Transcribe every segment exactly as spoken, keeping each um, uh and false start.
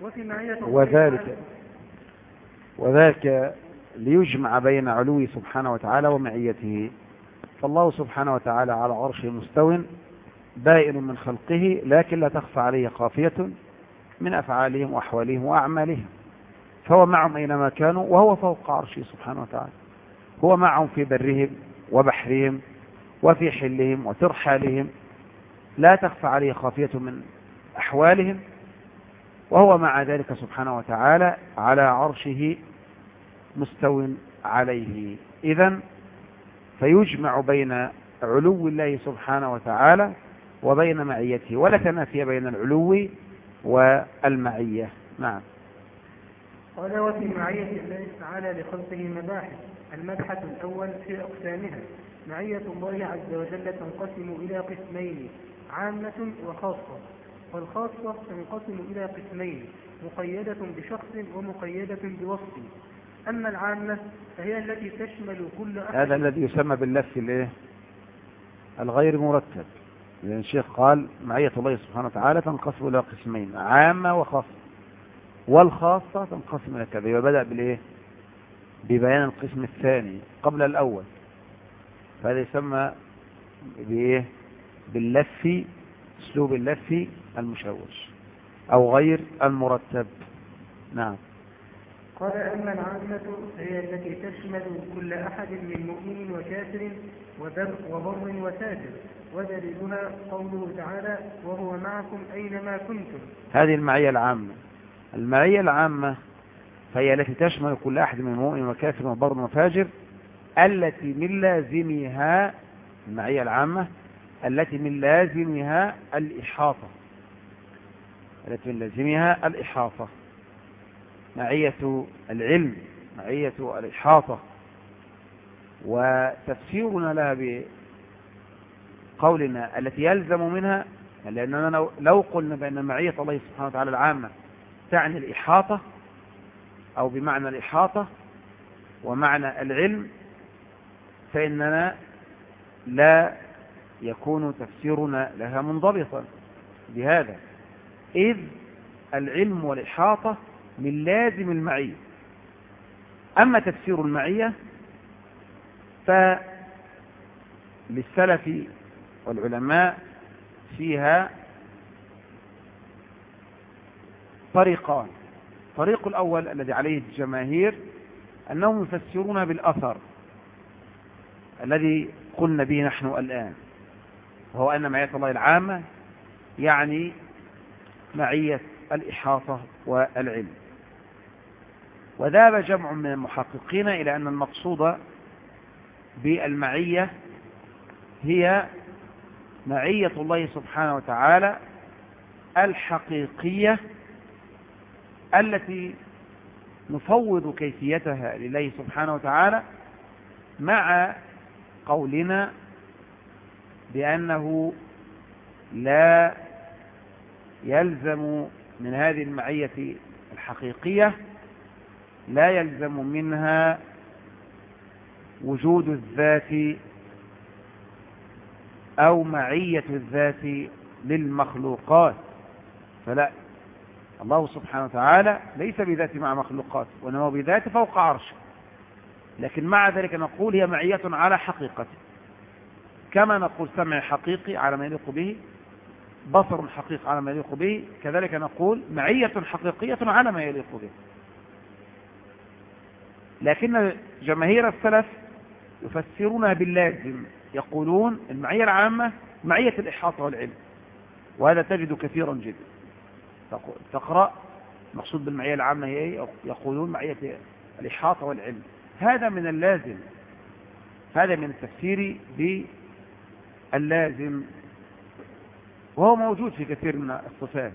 وفي معية وذلك وذلك ليجمع بين علوه سبحانه وتعالى ومعيته. فالله سبحانه وتعالى على عرشه مستو بائن من خلقه، لكن لا تخفى عليه خافية من أفعالهم وأحوالهم وأعمالهم، فهو معهم أينما كانوا وهو فوق عرشه سبحانه وتعالى. هو معهم في برهم وبحرهم وفي حلهم وترحالهم، لا تخفى عليه خافية من أحوالهم، وهو مع ذلك سبحانه وتعالى على عرشه مستو عليه. إذن فيجمع بين علو الله سبحانه وتعالى وبين معيته، ولا تنافي بين العلو والمعية. نعم. قال وفي معية الله تعالى لخلقه مباحث. المبحث الأول في أقسامها. معية الله عز وجل تنقسم إلى قسمين: عامة وخاصة. والخاصة تنقسم إلى قسمين: مقيدة بشخص ومقيدة بوصف. أما العامة فهي التي تشمل كل أحد. هذا الذي يسمى باللف الايه الغير مرتب، لأن الشيخ قال معية الله سبحانه وتعالى تنقسم إلى قسمين: عامة وخاصة. والخاصة تنقسم إلى كذا، وبدأ بالإيه ببيان القسم الثاني قبل الأول، فهذا يسمى بإيه باللف، أسلوب اللف المشوش أو غير المرتب. نعم. قال أما العامة هي التي تشمل كل أحد من مؤمن وكافر وبر وبر وفاجر، ودليلها قوله تعالى: وهو معكم أينما كنتم. هذه المعية العامة. المعية العامة فهي التي تشمل كل أحد من مؤمن وكافر وبر وفاجر، التي من لازمها المعية العامة التي من لازمها الإحاطة التي من لازمها الإحاطة معية العلم، معية الإحاطة. وتفسيرنا لها بقولنا التي يلزم منها، لأننا لو قلنا بأن معية الله سبحانه وتعالى العامة تعني الإحاطة أو بمعنى الإحاطة ومعنى العلم، فإننا لا يكون تفسيرنا لها منضبطا بهذا، إذ العلم والإحاطة من لازم المعية. أما تفسير المعية فللسلف والعلماء فيها طريقان. الطريق الأول الذي عليه الجماهير أنهم يفسرون بالأثر الذي قلنا به نحن الآن، وهو أن معية الله العامة يعني معية الإحاطة والعلم. وذهب جمع من المحققين إلى أن المقصود بالمعية هي معية الله سبحانه وتعالى الحقيقية التي نفوض كيفيتها لله سبحانه وتعالى، مع قولنا بأنه لا يلزم من هذه المعية الحقيقية لا يلزم منها وجود الذات أو معية الذات للمخلوقات. فلا، الله سبحانه وتعالى ليس بذات مع مخلوقات، وإنما بذات فوق عرشه، لكن مع ذلك نقول هي معية على حقيقته، كما نقول سمع حقيقي على ما يليق به، بصر حقيقي على ما يليق به، كذلك نقول معية حقيقية على ما يليق به. لكن جماهير السلف يفسرونها باللازم، يقولون المعية العامة معية الإحاطة والعلم، وهذا تجد كثيرا جدا. تقرأ مقصود بالمعية العامة هي يقولون معية الإحاطة والعلم، هذا من اللازم، هذا من التفسير باللازم، وهو موجود في كثير من الصفات.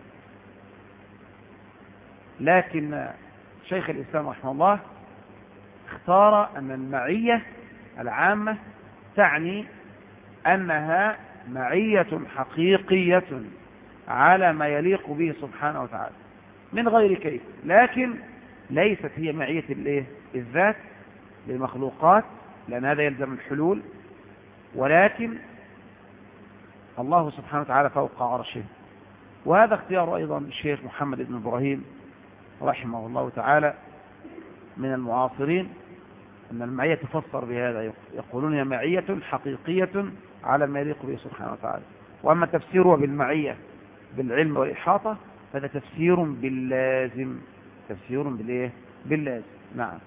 لكن شيخ الإسلام رحمه الله اختار أن المعية العامة تعني أنها معية حقيقية على ما يليق به سبحانه وتعالى من غير كيف، لكن ليست هي معية الذات للمخلوقات، لأن هذا يلزم الحلول، ولكن الله سبحانه وتعالى فوق عرشه. وهذا اختيار أيضا الشيخ محمد بن إبراهيم رحمه الله تعالى من المعاصرين أن المعية تفسر بهذا، يقولون هي معية حقيقية على ما يليق به سبحانه وتعالى. وأما تفسيره بالمعية بالعلم والإحاطة فهذا تفسير باللازم، تفسير بالإيه؟ باللازم. نعم.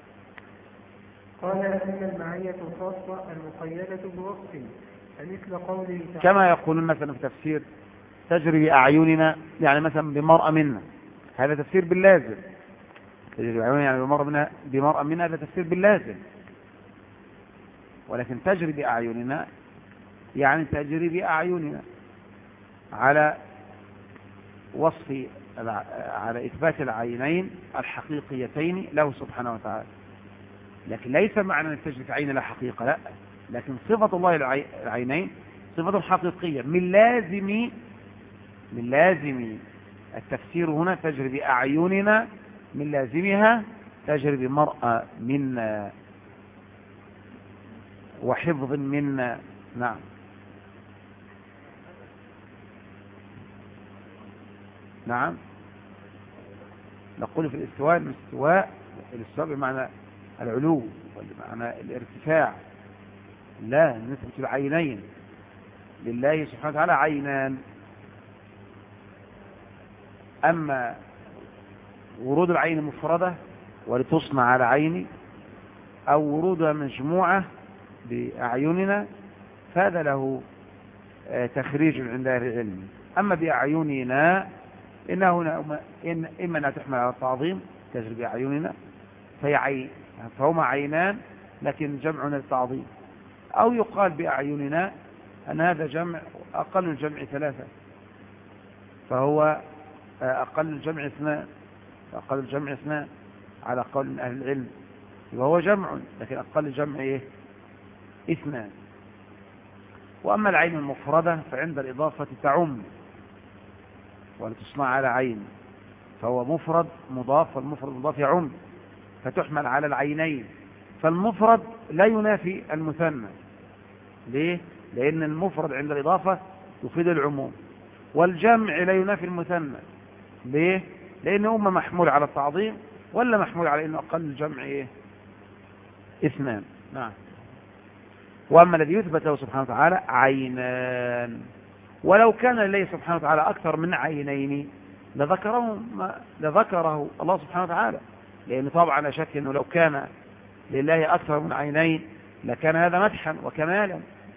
قال أن المعية الخاصة المقيدة بوصف فمثل قوله تعالى كما يقولون مثلا في تفسير تجري بأعيننا، يعني مثلا بمرأة منا، هذا تفسير باللازم. تجري بأعيننا يعني بمرأة منا، بمرأة منا هذا تفسير باللازم. ولكن تجري بأعيننا يعني تجري بأعيننا على وصف، على إثبات العينين الحقيقيتين له سبحانه وتعالى. لكن ليس معنى أن تجري في عين لا حقيقة، لا، لكن صفة الله العينين صفة حقيقية من لازم من لازم التفسير هنا تجري بأعيننا، من لازمها تجري بمرأة منا وحفظ منا. نعم. نعم. نقول في الاستواء الاستواء الاستواء بمعنى العلو وبمعنى الارتفاع، لا نثبت العينين لله سبحانه وتعالى عينان. أما ورود العين مفردة ولتصنع على عيني، أو ورودها مجموعة بأعيننا فهذا له تخريج عند أهل العلم. أما بأعيننا إنه هنا إن إما أنها تحمل على التعظيم تجري بأعيننا فهي عين، فهما عينان لكن جمع للتعظيم، أو يقال بأعيننا أن هذا جمع أقل الجمع ثلاثة فهو أقل الجمع اثنان، أقل الجمع اثنان على قول من أهل العلم، وهو جمع لكن أقل الجمع إيه؟ اثنان. وأما العين المفردة فعند الإضافة تعم ولتصنع على عين، فهو مفرد مضاف، والمفرد مضاف يعم فتحمل على العينين. فالمفرد لا ينافي المثنى. ليه؟ لأن المفرد عند الإضافة يفيد العموم، والجمع لا ينافي المثنى. ليه؟ لأنه أما محمول على التعظيم ولا محمول على أنه أقل الجمع إيه؟ اثنان. نعم. وأما الذي يثبت له سبحانه وتعالى عينان، ولو كان لله سبحانه وتعالى أكثر من عينين لذكره, لذكره الله سبحانه وتعالى، لأن طبعا لا شك أنه لو كان لله أكثر من عينين لكان هذا مدحا وكمالا.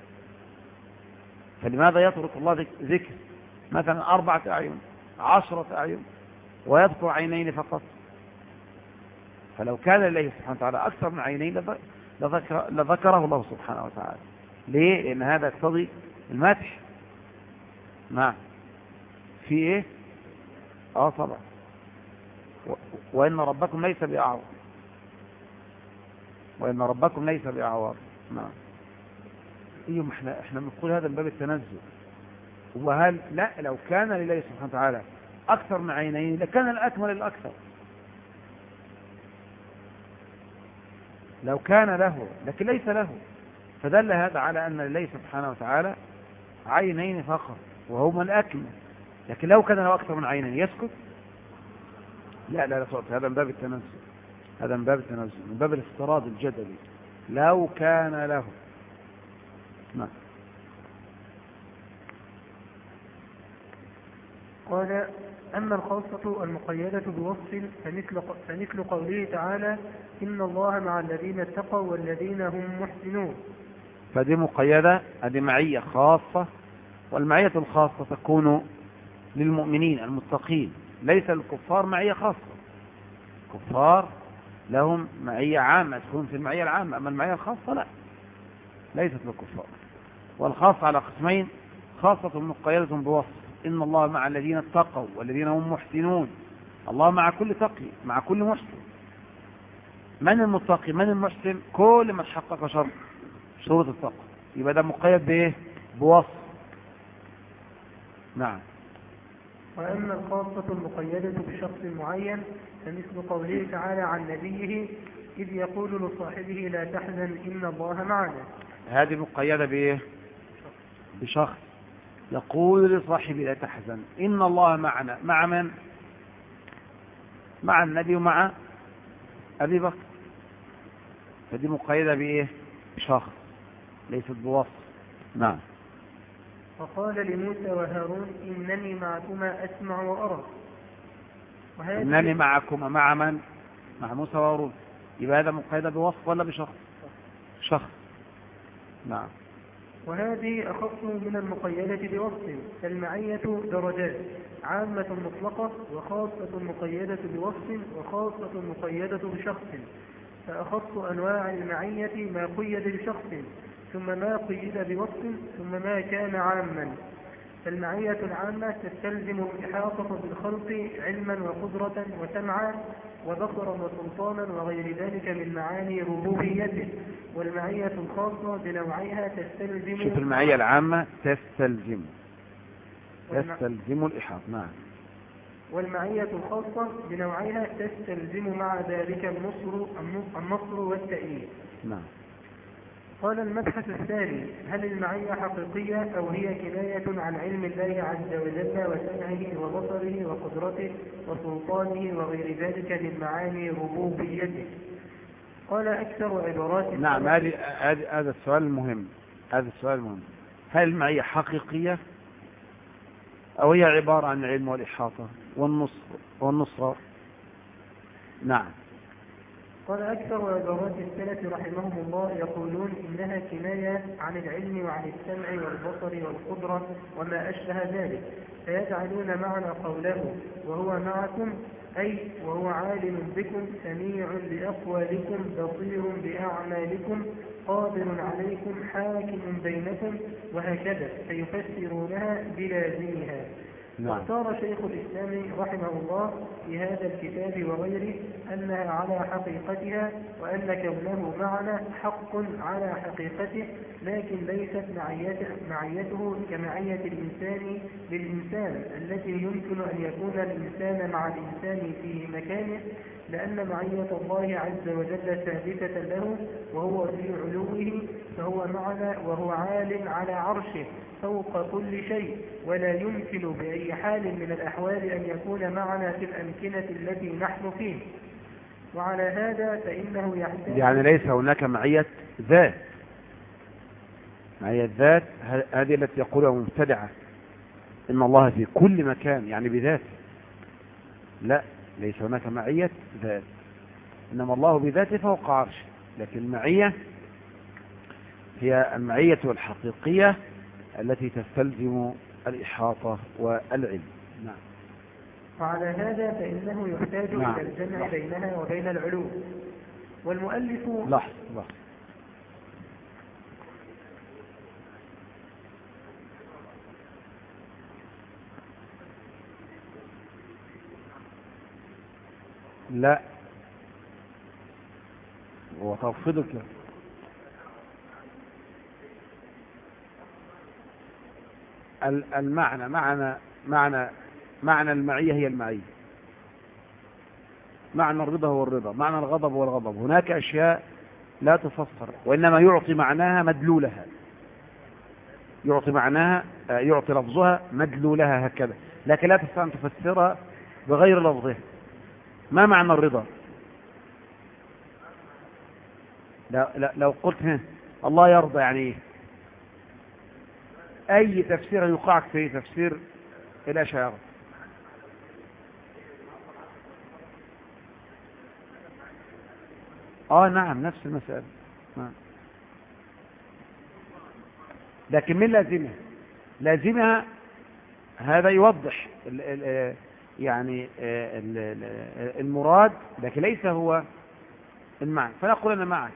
فلماذا يترك الله ذكر مثلا أربعة أعين عشرة أعين ويذكر عينين فقط؟ فلو كان لله سبحانه وتعالى أكثر من عينين لذكر لذكره الله سبحانه وتعالى. ليه؟ لأن هذا يقتضي المدح. نعم. في إيه؟ آه طبعا. وإن ربكم ليس بأعور، وإن ربكم ليس بأعور. نعم. ايوه، احنا احنا بنقول هذا من باب التنزل. وهل لا لو كان لله سبحانه وتعالى اكثر من عينين لكان الاكمل الاكثر، لو كان له، لكن ليس له، فدل هذا على ان لله سبحانه وتعالى عينين فقط وهما الاكمل. لكن لو كان له اكثر من عينين يسكت؟ لا لا لا صوت. هذا من باب التنزل، هذا من باب التنزل، من باب الافتراض الجدلي. لو كان له. نعم. قال أما الخاصة المقيدة بوصف فمثل, فمثل قوله تعالى إن الله مع الذين اتقوا والذين هم محسنون. فدي مقيدة، هذه معية خاصة، والمعية الخاصة تكون للمؤمنين المتقين، ليس للكفار معية خاصة. الكفار لهم معية عامة تكون في المعية العامة، أما المعية الخاصة لا، ليست للكفار. والخاصة على قسمين: خاصة مقيدة بوصف إن الله مع الذين اتقوا والذين هم محسنون. الله مع كل تقي، مع كل محسن. من المتقي من المحسن؟ كل من حقق شرط شروط التقوى، يبقى ده مقيد بايه؟ بوصف. نعم. وأما الخاصة المقيدة بشخص معين فمثل قوله تعالى عن نبيه إذ يقول لصاحبه لا تحزن إن الله معنا. هذه مقيدة بايه؟ بشخص يقول لصاحبه لا تحزن إن الله معنا. مع من؟ مع النبي ومع أبي بكر، فدي مقيدة بإيه؟ شخص ليست بوصف. نعم. فقال لموسى وهارون إنني معكما أسمع وأرى. إنني معكما مع من؟ مع موسى وهارون، يبقى هذا مقيدة بوصف ولا بشخص؟ شخص. نعم. وهذه أخص من المقيدة بوصف، فالمعية درجات، عامة مطلقة وخاصة مقيدة بوصف وخاصة مقيدة بشخص. فأخص أنواع المعية ما قيد بشخص، ثم ما قيد بوصف، ثم ما كان عاما. فالمعية العامة تستلزم الإحاطة بالخلق علما وقدرة وسمعا وبصرا وسلطانا وغير ذلك من معاني ربوبيته. والمعية الخاصة بنوعيها تستلزم شوف المعية العامة تستلزم تستلزم الإحاطة. نعم. والمعية الخاصة بنوعيها تستلزم مع ذلك النصر النصر والتأييد. نعم. قال المبحث الثاني: هل المعية حقيقية أو هي كناية عن علم الله عز وجل وسمعه وبصره وقدرته وسلطانه وغير ذلك من معاني ربوبيته؟ قال أكثر عبارات. نعم، هذه هذا السؤال المهم. هذا السؤال المهم، هل المعية حقيقية أو هي عبارة عن العلم والإحاطة والنصر والنصرة؟ نعم. قال أكثر عبارات السلف رحمهم الله يقولون إنها كناية عن العلم وعن السمع والبصر والقدرة وما أشبه ذلك، فيجعلون معنى قوله وهو معكم أي وهو عالم بكم سميع بأقوالكم بصير بأعمالكم قادر عليكم حاكم بينكم وهكذا، فيفسرونها بلازمها. واختار شيخ الإسلام رحمه الله في هذا الكتاب وغيره أنها على حقيقتها، وأن كونه معنى حق على حقيقته، لكن ليست معيته, معيته كمعية الإنسان للإنسان التي يمكن أن يكون الإنسان مع الإنسان في مكانه، لأن معية الله عز وجل ثابتة له وهو في علوه، فهو معنا وهو عال على عرشه فوق كل شيء، ولا يمكن بأي حال من الأحوال أن يكون معنا في الأمكنة التي نحن فيه. وعلى هذا فإنه يحتاج، يعني ليس هناك معية ذات. معية ذات هذه التي يقولها مبتدعة إن الله في كل مكان يعني بذاته. لا، ليس هناك معية ذات، إنما الله بذاته فوق عرشه. لكن المعية هي المعية الحقيقية التي تستلزم الإحاطة والعلم. نعم. وعلى هذا فإنه يحتاج نعم. إلى الجمع بينها وبين العلوم. والمؤلف لحظة لحظة لا، وتفضلك المعنى معنى معنى معنى المعية هي المعية، معنى الرضا هو الرضا، معنى الغضب هو الغضب. هناك أشياء لا تفسر، وإنما يعطي معناها مدلولها، يعطي معناها يعطي لفظها مدلولها هكذا، لكن لا تستطيع أن تفسرها بغير لفظها. ما معنى الرضا؟ لو قلت ها الله يرضى يعني ايه؟ اي تفسير يقعك في تفسير الاشاعرة. اه نعم، نفس المسألة. نعم. لكن من لازمها؟ لازمها هذا يوضح ال ال يعني ال المراد، لكن ليس هو المعنى. فنقول انا معك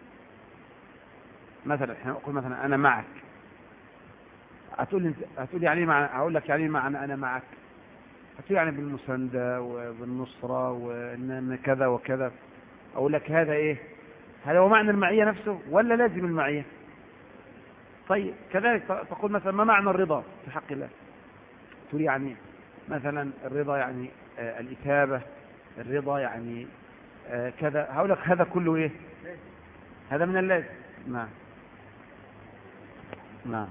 مثلا، احنا نقول مثلا انا معك، هتقول لي هتقول يعني معنى، هقول لك يعني معنى انا معك، هتقول يعني بالمساندة وبالنصرة وان كذا وكذا. اقول لك هذا ايه؟ هذا هو معنى المعية نفسه ولا لازم المعية؟ طيب كذلك تقول مثلا ما معنى الرضا في حق الله؟ تقول يعني مثلا الرضا يعني آه الإثابة، الرضا يعني آه كذا. هقول لك هذا كله ايه؟ هذا من اللازم. نعم. نعم.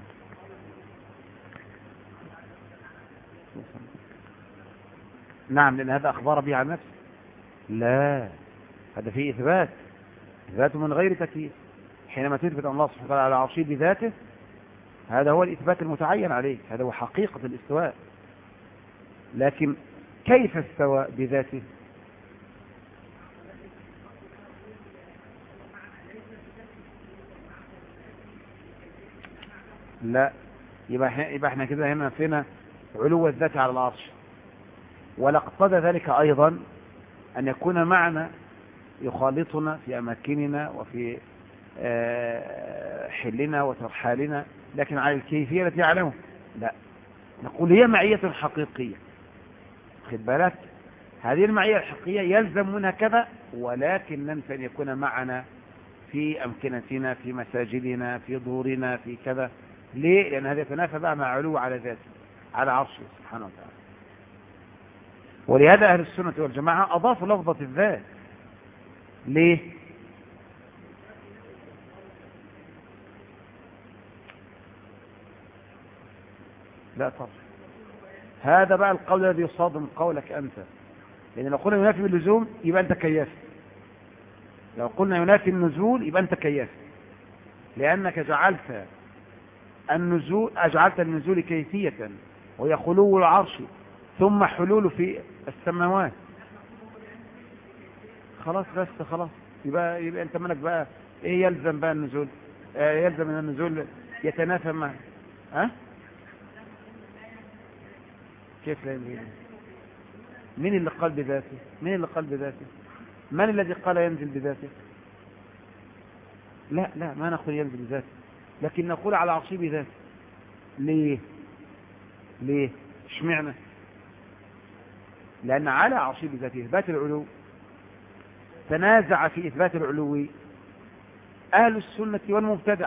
نعم، لأن هذا أخبار به عن نفسه. لا، هذا فيه إثبات، إثبات من غير تكييف. حينما تثبت أن الله سبحانه وتعالى على عرشه بذاته، هذا هو الإثبات المتعين عليه، هذا هو حقيقة الاستواء. لكن كيف استوى بذاته؟ لا، يبقى يبقى احنا كده هنا فينا علو الذات على العرش، ولا اقتضى ذلك أيضا أن يكون معنا يخالطنا في أماكننا وفي حلنا وترحالنا، لكن على الكيفية التي يعلمه. لا، نقول هي معية حقيقية. خد بالك، هذه المعية الحقيقية يلزم منها كذا، ولكن ننسى أن يكون معنا في أمكنتنا، في مساجدنا، في دورنا، في كذا. ليه؟ لأن هذا يتنافى بقى مع علو على ذاته على عرشه سبحانه وتعالى. ولهذا أهل السنة والجماعة أضافوا لفظة الذات. ليه؟ لا طبعا، هذا بقى القول الذي يصادم قولك أنت، لأن لو قلنا ينافي باللزوم يبقى أنت كياس، لو قلنا ينافي النزول يبقى أنت كياس، لأنك جعلت النزول أجعلت النزول كيفية، وهي خلو العرش ثم حلول في السماوات. خلاص بس خلاص، يبقى, يبقى أنت منك بقى إيه يلزم بقى النزول؟ آه يلزم أن النزول يتنافى مع ها؟ أه؟ كيف لا ينزل؟ مين اللي قال بذاته؟ مين اللي قال بذاته؟ من الذي قال ينزل بذاته؟ لا لا، ما نقول ينزل بذاته، لكن نقول على عرشه بذاته. ليه؟ ليه؟ اشمعنى؟ لأن على عرشه بذاته إثبات العلو، تنازع في إثبات العلو أهل السنة والمبتدع،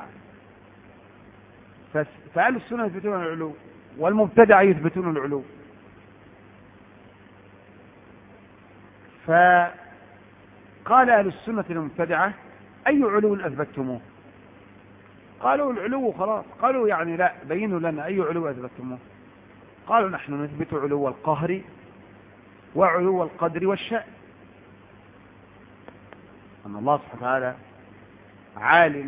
فأهل السنة يثبتون العلو والمبتدع يثبتون العلو. فقال أهل السنة المبتدعة: أي علو أثبتموه؟ قالوا العلو خلاص. قالوا يعني لا، بينوا لنا أي علو أثبتموه. قالوا نحن نثبت علو القهر وعلو القدر والشأن، أن الله سبحانه وتعالى عالم،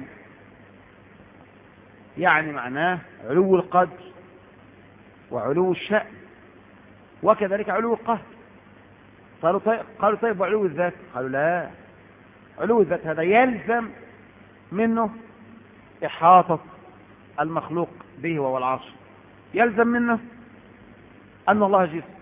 يعني معناه علو القدر وعلو الشأن وكذلك علو القهر. قالوا طيب, قالوا طيب وعلو الذات؟ قالوا لا، علو الذات هذا يلزم منه إحاطة المخلوق به وهو العرش، يلزم منه أن الله جسم،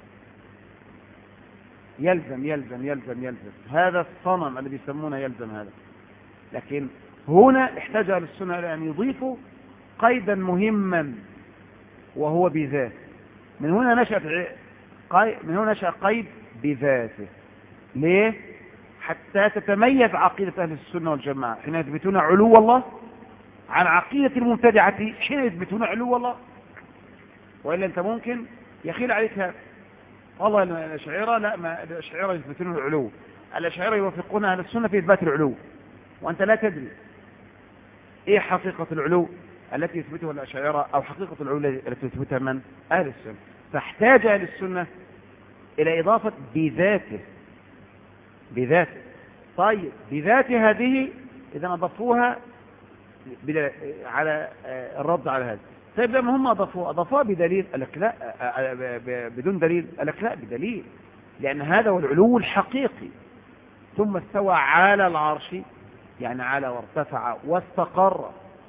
يلزم يلزم يلزم يلزم هذا الصنم الذي يسمونه يلزم هذا. لكن هنا احتاج أهل السنة إلى أن يضيفوا قيدا مهما وهو بذات. من هنا نشأت من هنا نشأ قيد بذاته. ليه؟ حتى تتميز عقيدة أهل السنة والجماعة حين يثبتون علو الله عن عقيدة المبتدعة حين يثبتون علو الله. وإلا أنت ممكن يخيل عليك هذا، والله الأشاعرة لا، ما الأشاعرة يثبتون العلو، الأشاعرة يوافقون أهل السنة في إثبات العلو، وأنت لا تدري إيه حقيقة العلو التي يثبتها الأشاعرة أو حقيقة العلو التي يثبتها من؟ أهل السنة. فاحتاج أهل السنة إلى إضافة بذاته بذاته. طيب بذاته هذه إذا أضافوها على الرد على هذا. طيب لما هم أضافوها أضافوها بدليل؟ قال لك لا، بدون دليل؟ قال لك لا، بدليل، لأن هذا هو العلو الحقيقي. ثم استوى على العرش، يعني على وارتفع واستقر،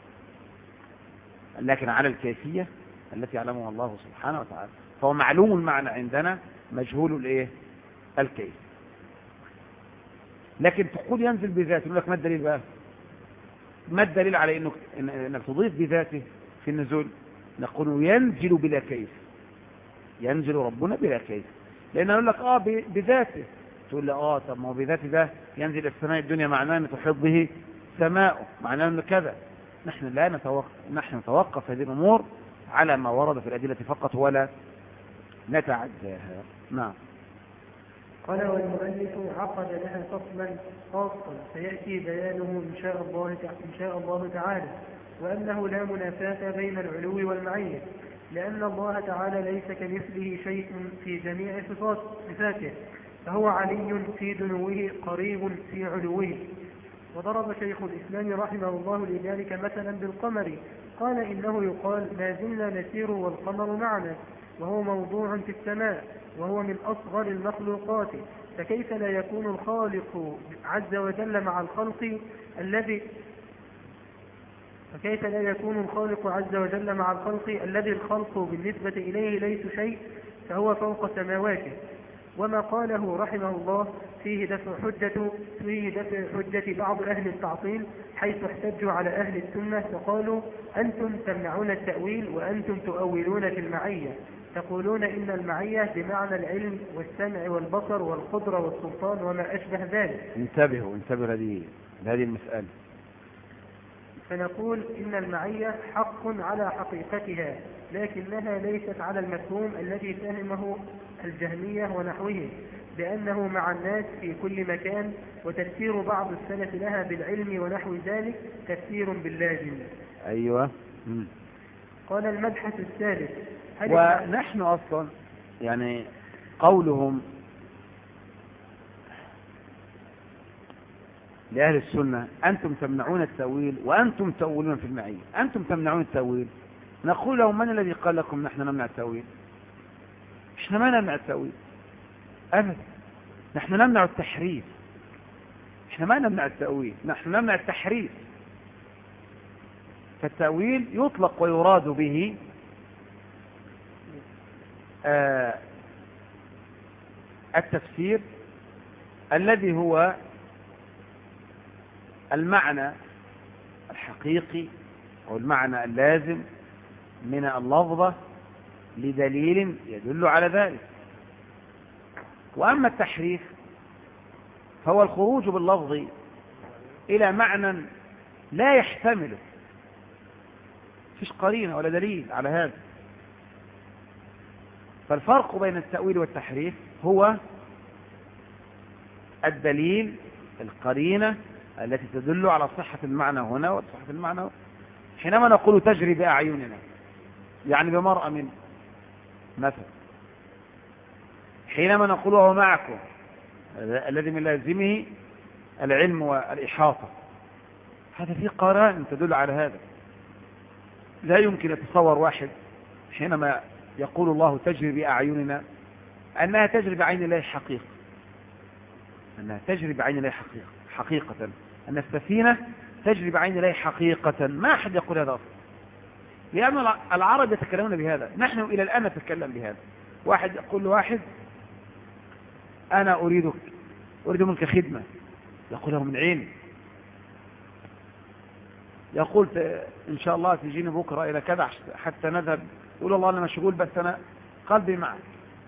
لكن على الكيفية التي يعلمها الله سبحانه وتعالى. فهو معلوم المعنى عندنا، مجهول الايه؟ الكيف. لكن تقول ينزل بذاته، يقول لك ما الدليل بقى؟ ما الدليل على انك انك تضيف بذاته في النزول؟ نقول ينزل بلا كيف، ينزل ربنا بلا كيف. لان يقول لك اه بذاته، تقول له اه طب ما هو بذاته ده ينزل السماء الدنيا، معناه ان تحيط به سماؤه، معناه انه كذا. نحن لا نتوقف نحن نتوقف هذه الامور على ما ورد في الادله فقط ولا نتعداها. نعم. قال والمؤلف عقد لها فصلا خاصا سيأتي بيانه إن شاء الله إن شاء الله تعالى، وأنه لا منافاة بين العلو والمعية، لأن الله تعالى ليس كمثله شيء في جميع صفاته، فهو علي في دنوه قريب في علوه. وضرب شيخ الإسلام رحمه الله لذلك مثلا بالقمر، قال إنه يقال ما زلنا نسير والقمر معنا، وهو موضوع في السماء، وهو من أصغر المخلوقات، فكيف لا يكون الخالق عز وجل مع الخلق الذي فكيف لا يكون الخالق عز وجل مع الخلق الذي الخلق بالنسبة إليه ليس شيء، فهو فوق سماواته. وما قاله رحمه الله فيه دفع حجة, فيه دفع حجة بعض أهل التعطيل، حيث احتجوا على أهل السنة فقالوا أنتم تمنعون التأويل وأنتم تؤولون في المعية، تقولون إن المعية بمعنى العلم والسمع والبصر والقدرة والسلطان وما أشبه ذلك. انتبهوا انتبهوا لهذه هذه المسألة. فنقول إن المعية حق على حقيقتها، لكنها ليست على المفهوم الذي فهمه الجهمية ونحوه، بأنه مع الناس في كل مكان، وتفسير بعض السلف لها بالعلم ونحو ذلك تفسير باللازم. أيوة. م. قال المبحث الثالث، ونحن أصلا يعني قولهم لأهل السنة أنتم تمنعون التأويل وأنتم تؤولون في المعية، أنتم تمنعون التأويل، نقول لهم من الذي قال لكم نحن نمنع التأويل؟ إحنا ما نمنع التأويل أبدا، نحن نمنع التحريف، إحنا ما نمنع التأويل، نحن نمنع التحريف. فالتأويل يطلق ويراد به آه التفسير الذي هو المعنى الحقيقي أو المعنى اللازم من اللفظة لدليل يدل على ذلك. وأما التحريف فهو الخروج باللفظ إلى معنى لا يحتمله، فيش قرينة ولا دليل على هذا. فالفرق بين التأويل والتحريف هو الدليل، القرينة التي تدل على صحة المعنى هنا وصحة المعنى هنا. حينما نقول تجري بأعيننا يعني بمرأة من مثل، حينما نقول هو معكم الذي من لازمه العلم والإحاطة، هذا فيه قرائن تدل على هذا. لا يمكن يتصور واحد حينما يقول الله تجري بأعيننا أنها تجري بعين الله حقيقة، أنها تجري بعين الله حقيقة حقيقة أن السفينة تجري بعين الله حقيقة. ما أحد يقول هذا أصلا، لأن العرب يتكلمون بهذا، نحن إلى الآن نتكلم بهذا. واحد يقول لواحد أنا أريدك أريد منك خدمة، يقول له من عين، يقول إن شاء الله تجيني بكرة إلى كذا حتى نذهب، يقول الله أنا مشغول بس أنا قلبي معك،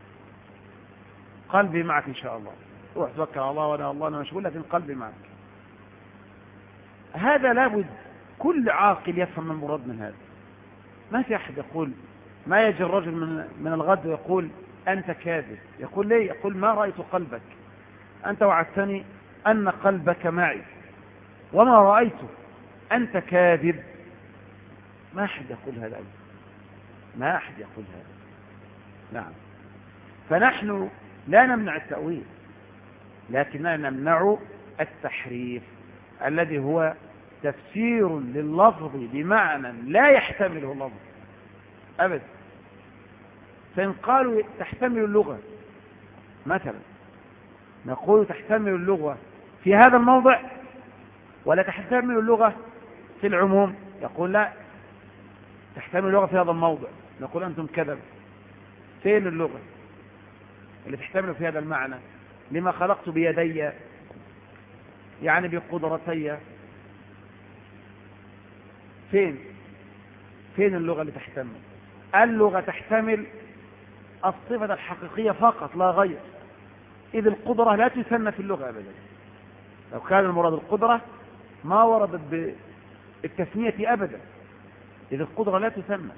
قلبي معك إن شاء الله، روح توكل على الله وأنا الله أنا مشغول لكن قلبي معك. هذا لابد كل عاقل يفهم المراد من هذا. ما في أحد يقول، ما يجي الرجل من من الغد ويقول أنت كاذب، يقول ليه؟ يقول ما رأيت قلبك، أنت وعدتني أن قلبك معي وما رأيته، أنت كاذب. ما أحد يقول هذا أيضا، ما أحد يقول هذا. نعم. فنحن لا نمنع التأويل، لكننا نمنع التحريف الذي هو تفسير لللفظ بمعنى لا يحتمله اللفظ أبدا. فإن قالوا تحتمل اللغة مثلا، نقول تحتمل اللغة في هذا الموضع ولا تحتمل اللغة في العموم؟ يقول لا، تحتمل اللغة في هذا الموضع. نقول أنتم كذب، فين اللغة اللي تحتمل في هذا المعنى؟ لما خلقت بيدي يعني بقدرتي، فين فين اللغة اللي تحتمل؟ اللغة تحتمل الصفة الحقيقية فقط لا غير، إذ القدرة لا تسمى في اللغة أبدا. لو كان المراد القدرة ما وردت بالتسمية أبدا، إذ القدرة لا تسمى،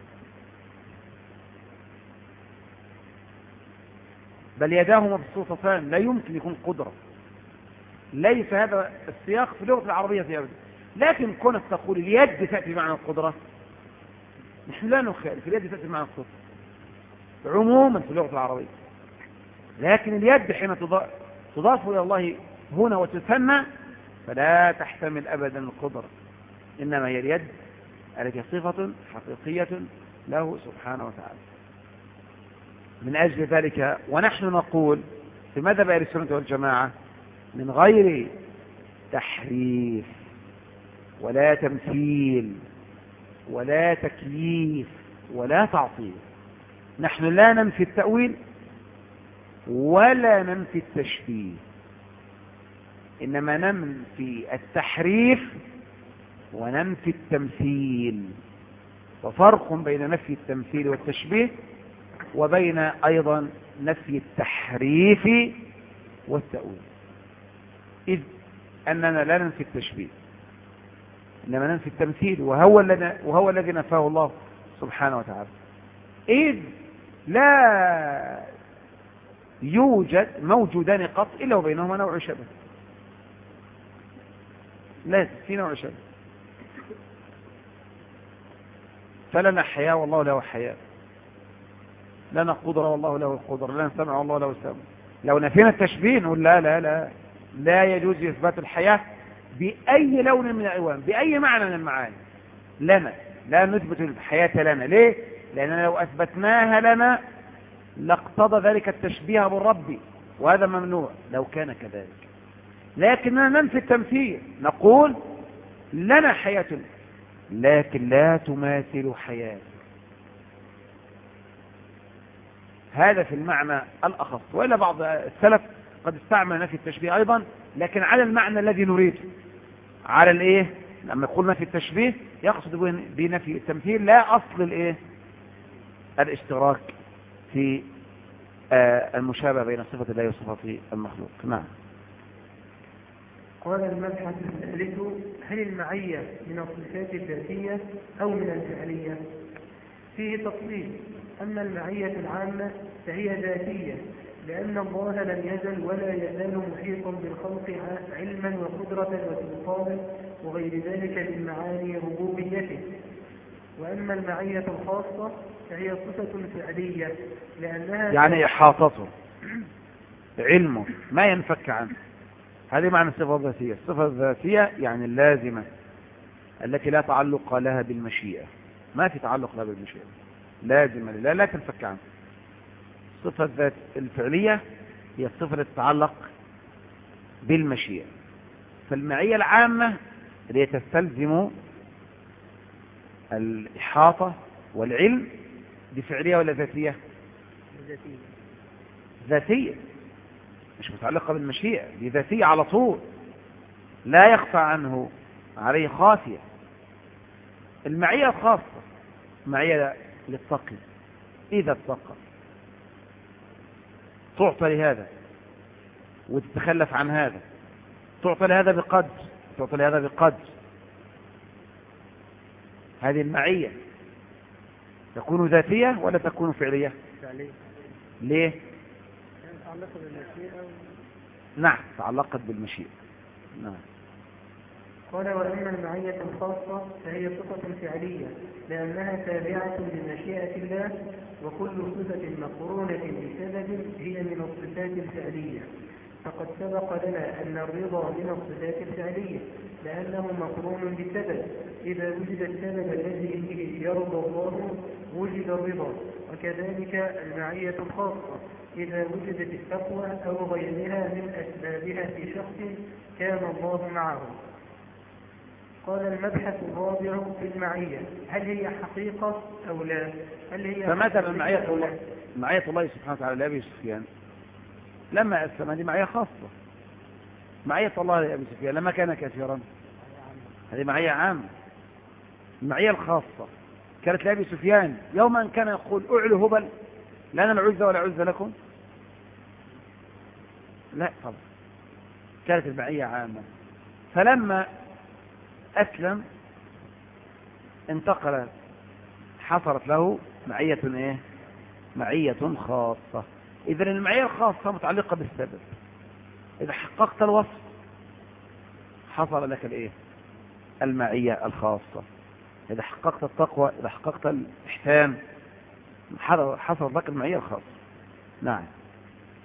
بل يداه مبسوطتان، لا يمكن يكون قدرة. ليس هذا السياق في اللغة العربية في أبدا. لكن كونك تقول اليد تأتي معنى القدرة، نحن لا نخالف، اليد تأتي معنى القدرة عموما في اللغة العربية، لكن اليد حين تضاف إلى الله هنا وتثنى فلا تحتمل أبدا القدرة، إنما هي اليد التي صفة حقيقية له سبحانه وتعالى. من أجل ذلك ونحن نقول في مذهب أهل السنة والجماعة من غير تحريف ولا تمثيل ولا تكييف ولا تعطيل، نحن لا ننفي التأويل ولا ننفي التشبيه، إنما ننفي التحريف وننفي التمثيل. وفرق بين نفي التمثيل والتشبيه وبين أيضا نفي التحريف والتأويل، إذ أننا لا ننفي التشبيه إنما ننفي التمثيل، وهو الذي وهو الذي نفاه الله سبحانه وتعالى، إذ لا يوجد موجودان قط إلا وبينهما نوع شبه، لا في نوع شبه. فلنا حياة والله له حياة، لنا قدرة والله له القدرة، لنا سمع والله له السمع. لو نفينا التشبيه نقول لا لا لا لا يجوز إثبات الحياة بأي لون من الألوان بأي معنى من المعاني لنا، لا نثبت الحياة لنا. ليه؟ لأننا لو أثبتناها لنا لاقتضى ذلك التشبيه بالرب، وهذا ممنوع لو كان كذلك. لكننا ننفي التمثيل، نقول لنا حياة لكن لا تماثل حياة. هذا في المعنى الأخص، وإلا بعض السلف قد استعمل نفي التشبيه أيضا لكن على المعنى الذي نريده، على الإيه؟ لما يقول نفي التشبيه يقصد بنفي التمثيل لا أصل الإيه؟ الاشتراك في آه المشابهة بين صفة الله وصفة المخلوق. نعم. قال المبحث الثالث: هل المعية من الصفات الذاتية أو من الفعلية؟ فيه تفصيل. أما المعية العامة فهي ذاتية، لأن الله لم يزل ولا يزال محيطا بالخلق علما وقدرة وسلطانا وغير ذلك من معاني ربوبيته. وأما المعية الخاصة فهي صفة فعلية، لأنها يعني إحاطته علمه ما ينفك عنه، هذه معنى الصفة الذاتية. الصفة الذاتية يعني اللازمة التي لا تعلق لها بالمشيئة، ما في تعلق لها بالمشيئة، لازمة لله لا تنفك عنه. الصفة الذات الفعلية هي الصفة التي تتعلق بالمشيئة. فالمعية العامة اللي تستلزم الإحاطة والعلم دي فعلية ولا ذاتية؟ ذاتية. ذاتية مش متعلقة بالمشيئة، دي ذاتية على طول لا يخفى عنه عليه خافية. المعية الخاصة معية للتقي، إذا اتقى تعطى لهذا وتتخلف عن هذا، تعطى لهذا بقدر تعطى لهذا بقدر. هذه المعية تكون ذاتية ولا تكون فعلية؟ فعلية. ليه؟ تعلقت بالمشيئة. نعم تعلقت بالمشيئة. نعم. قال: وأما المعية الخاصة فهي صفة فعلية، لأنها تابعة لمشيئة الله، وكل صفة مقرونة بسبب هي من الصفات الفعلية. فقد سبق لنا أن الرضا من الصفات الفعلية لأنه مقرون بسبب، إذا وجد السبب الذي به يرضى الله وجد الرضا. وكذلك المعية الخاصة إذا وجدت التقوى أو غيرها من أسبابها في شخص كان الله معه. قال المبحث الرابع في المعية: هل هي حقيقة أو لا؟ هل هي فمثلا معية الله معية الله سبحانه وتعالى لأبي سفيان لما أسلم هذه معية خاصة. معية الله لأبي سفيان لما كان كافرا هذه معية عامة. المعية الخاصة كانت لأبي سفيان يوم أن كان يقول أعلو هبل لنا العزة ولا عزة لكم، لا طبعا كانت المعية عامة. فلما أسلم انتقل حصلت له معية إيه؟ معية خاصة. إذن المعية الخاصة متعلقة بالسبب، إذا حققت الوصف حصل لك الإيه؟ المعية الخاصة. إذا حققت التقوى، إذا حققت الإحسان حصل لك المعية الخاصة. نعم.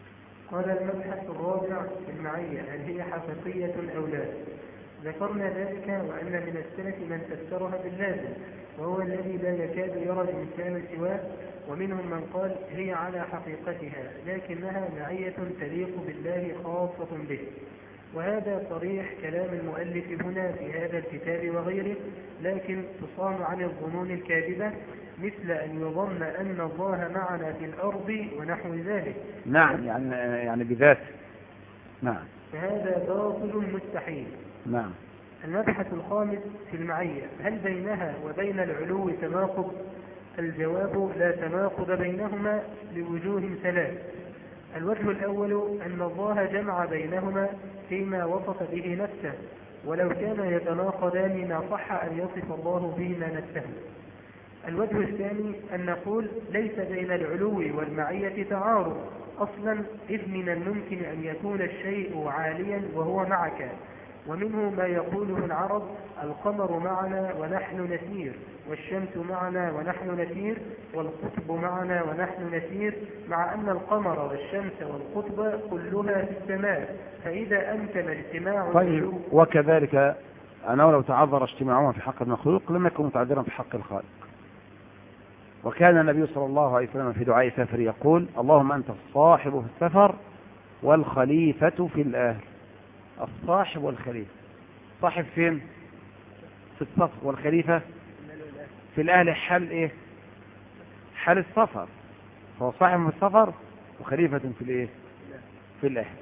قال المبحث الرابع في المعية هل هي حقيقية أو لا؟ ذكرنا ذلك وأن من السلف من فسرها باللازم وهو الذي لا يكاد يرى الإنسان سواه، ومنهم من قال هي على حقيقتها لكنها معية تليق بالله خاصة به. وهذا صريح كلام المؤلف هنا في هذا الكتاب وغيره، لكن تصان عن الظنون الكاذبة مثل أن يظن أن الله معنا في الأرض ونحو ذلك. نعم، يعني يعني بذات. نعم، فهذا باطل مستحيل. نعم. المبحث الخامس في المعية هل بينها وبين العلو تناقض؟ الجواب لا تناقض بينهما لوجوه ثلاث. الوجه الأول أن الله جمع بينهما فيما وصف به نفسه، ولو كان يتناقضان ما صح أن يصف الله بهما نفسه. الوجه الثاني أن نقول ليس بين العلو والمعية تعارض أصلا، إذ من الممكن أن يكون الشيء عاليا وهو معك، ومنه ما يقوله العرب القمر معنا ونحن نسير، والشمس معنا ونحن نسير، والقطب معنا ونحن نسير، مع أن القمر والشمس والقطب كلها في السماء، فإذا أمكن اجتماع طيب، وكذلك أنه لو تعذر اجتماعهما في حق المخلوق لم يكن متعذرا في حق الخالق. وكان النبي صلى الله عليه وسلم في دعاء السفر يقول اللهم أنت الصاحب في السفر والخليفة في الأهل. الصاحب والخليفة، صاحب فين؟ في السفر، والخليفة في الأهل. حال إيه؟ حال السفر، فهو صاحب في السفر وخليفة في الإيه؟ في الأهل.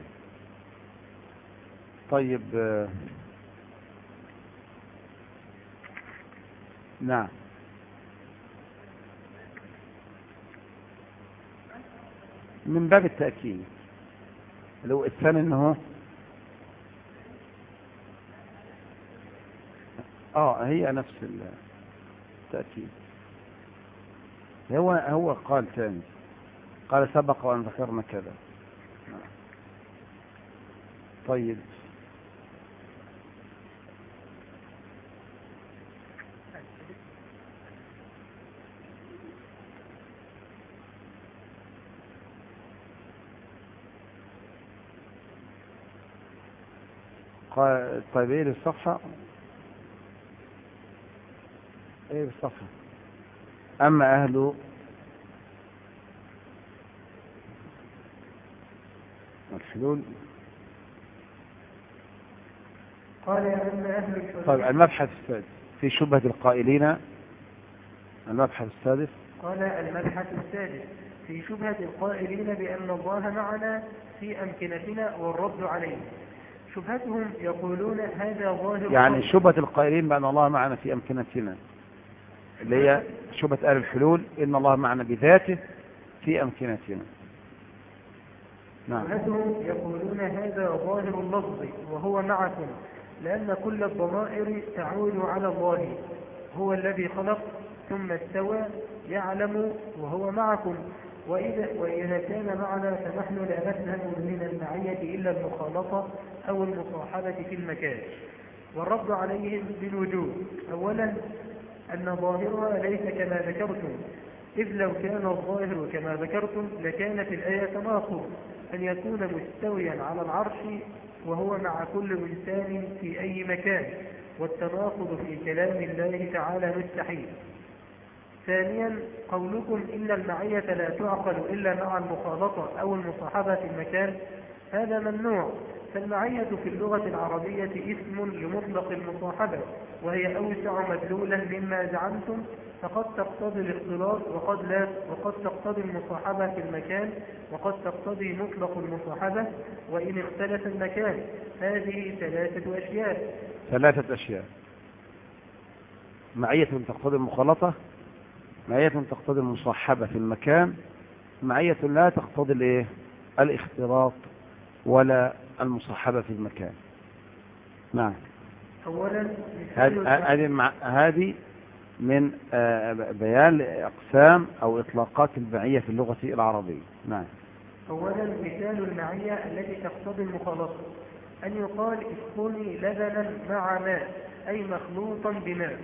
طيب، نعم. من باب التأكيد لو الثاني انه اه هي نفس التأكيد. هو هو قال ثاني، قال سبق وان ذكرنا كذا. طيب، قال طيب ايه الصفحة؟ ايه الصفحة؟ اما اهل الحلول قال أما أهل الحلول. طيب، المبحث السادس في شبهة القائلين. المبحث السادس قال المبحث السادس في شبهة القائلين بأن الله معنا في أمكنتنا والرد عليه. شبهتهم يقولون هذا ظاهر، يعني شبهة القائلين بأن الله معنا في أمكنتنا اللي هي شبهة أهل الحلول إن الله معنا بذاته في أمكنتنا. نعم. شبهتهم يقولون هذا ظاهر اللفظ وهو معكم، لأن كل الضمائر تعود على الله، هو الذي خلق ثم استوى يعلم وهو معكم. وإذا, وإذا كان معنا فنحن لا نفهم من المعية إلا المخالطة أو المصاحبة في المكان. والرد عليهم بالوجوه. أولا أن ظاهرها ليس كما ذكرتم، إذ لو كان الظاهر كما ذكرتم لكانت الآية تناقض أن يكون مستويا على العرش وهو مع كل إنسان في أي مكان، والتناقض في كلام الله تعالى مستحيل. ثانيا قولكم إن المعية لا تعقل إلا مع المخالطة أو المصاحبة في المكان، هذا ممنوع، فالمعية في اللغة العربية اسم لمطلق المصاحبة، وهي أوسع مدلولا مما زعمتم، فقد تقتضي الاختلاط وقد لا، وقد تقتضي المصاحبة في المكان وقد تقتضي مطلق المصاحبة وإن اختلف المكان. هذه ثلاثة أشياء ثلاثة أشياء معية تقتضي المخالطة، معية تقتضي المصاحبة في المكان، معية لا تقتضي الايه الاختلاط ولا المصاحبة في المكان. نعم. أولا هذه هذه من بيان أقسام أو إطلاقات المعية في اللغة العربية. نعم. أولا مثال المعية التي تقتضي المخالطة أن يقال اسقني لبنا مع ماء، أي مخلوطا بماء.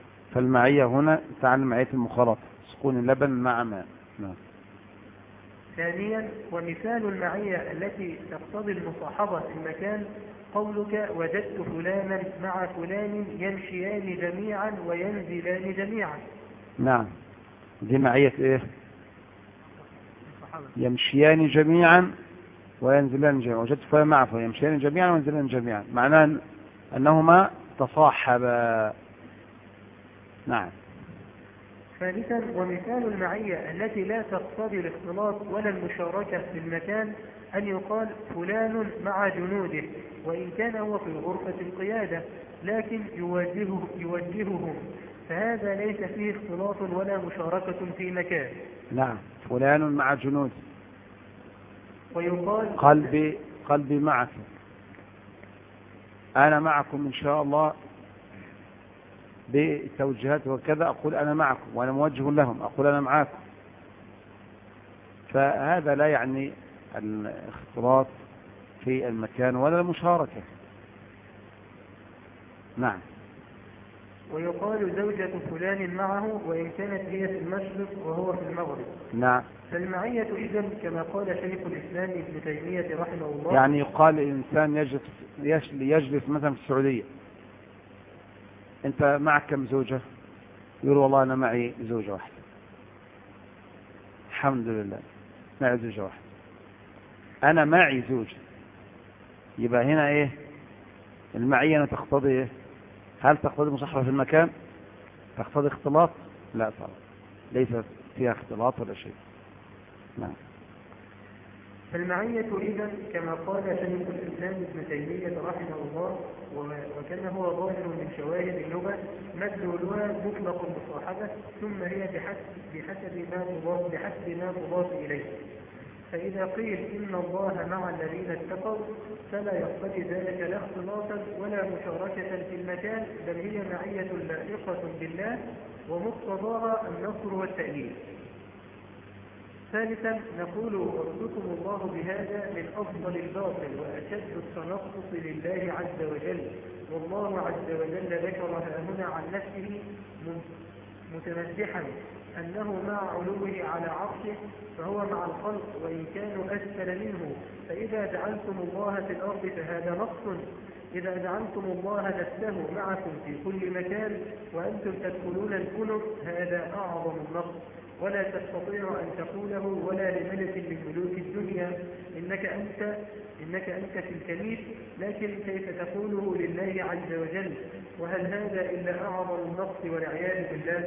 فالمعية هنا تعني معية المخالطة، اسقني لبن مع ماء. نعم. ثانيا ومثال المعية التي تقتضي المصاحبة في المكان قولك وجدت فلانا مع فلان يمشيان جميعا وينزلان جميعا. نعم دي معية ايه؟ يمشيان جميعا وينزلان جميعا. وجدت فلان مع فلان يمشيان جميعا وينزلان جميعا، معناه أنهما تصاحبا. نعم. ثالثا ومثال المعية التي لا تقتضي الاختلاط ولا المشاركة في المكان أن يقال فلان مع جنوده وإن كان هو في غرفة القيادة لكن يوجهه يوجههم، فهذا ليس فيه اختلاط ولا مشاركة في مكان. نعم فلان مع جنود. ويقال قلبي قلبي معك، أنا معكم إن شاء الله بالتوجيهات وكذا، أقول أنا معكم وأنا موجه لهم، أقول أنا معكم. فهذا لا يعني الاختلاط في المكان ولا المشاركة. نعم. ويقال زوجة فلان معه وإن كانت هي في المشرق وهو في المغرب. نعم. فالمعية إذن كما قال شيخ الإسلام ابن تيمية رحمه الله، يعني يقال الإنسان يجلس, يجلس مثلا في السعودية، أنت معك كم زوجة؟ يقول والله أنا معي زوجة واحدة، الحمد لله معي زوجة واحدة، أنا معي زوجة. يبقى هنا إيه المعية تقتضي إيه؟ هل تقتضي مصاحبة في المكان؟ تقتضي اختلاط؟ لا طبعا ليس فيها اختلاط ولا شيء. نعم. فالمعية إذن كما قال شيخ الإسلام ابن تيمية رحمه الله وكان هو ظاهر من شواهد اللغة مدلولها مطلق المصاحبة ثم هي بحسب بحسب ما تضاف بحسب ما تضاف إليه. فإذا قيل إن الله مع الذين اتقوا فلا يقتضي ذلك لا اختلاطا ولا مشاركة في المكان، بل هي معية لائقة بالله ومقتضاها النصر والتأييد. ثالثا نقول وصفكم الله بهذا من أفضل الباطل وأشد التنقص لله عز وجل، والله عز وجل ذكرها هنا عن نفسه متمسحا أنه مع علوه على عرشه فهو مع الخلق وإن كانوا أسفل منه. فإذا جعلتم الله في الأرض فهذا نقص، إذا جعلتم الله نفسه معكم في كل مكان وأنتم تدخلون الكنف هذا أعظم النقص، ولا تستطيع أن تقوله ولا لملك من ملوك الدنيا إنك أنت إنك أنت في الكنيس، لكن كيف تقوله لله عز وجل؟ وهل هذا إلا أعظم النقص والعياذ بالله؟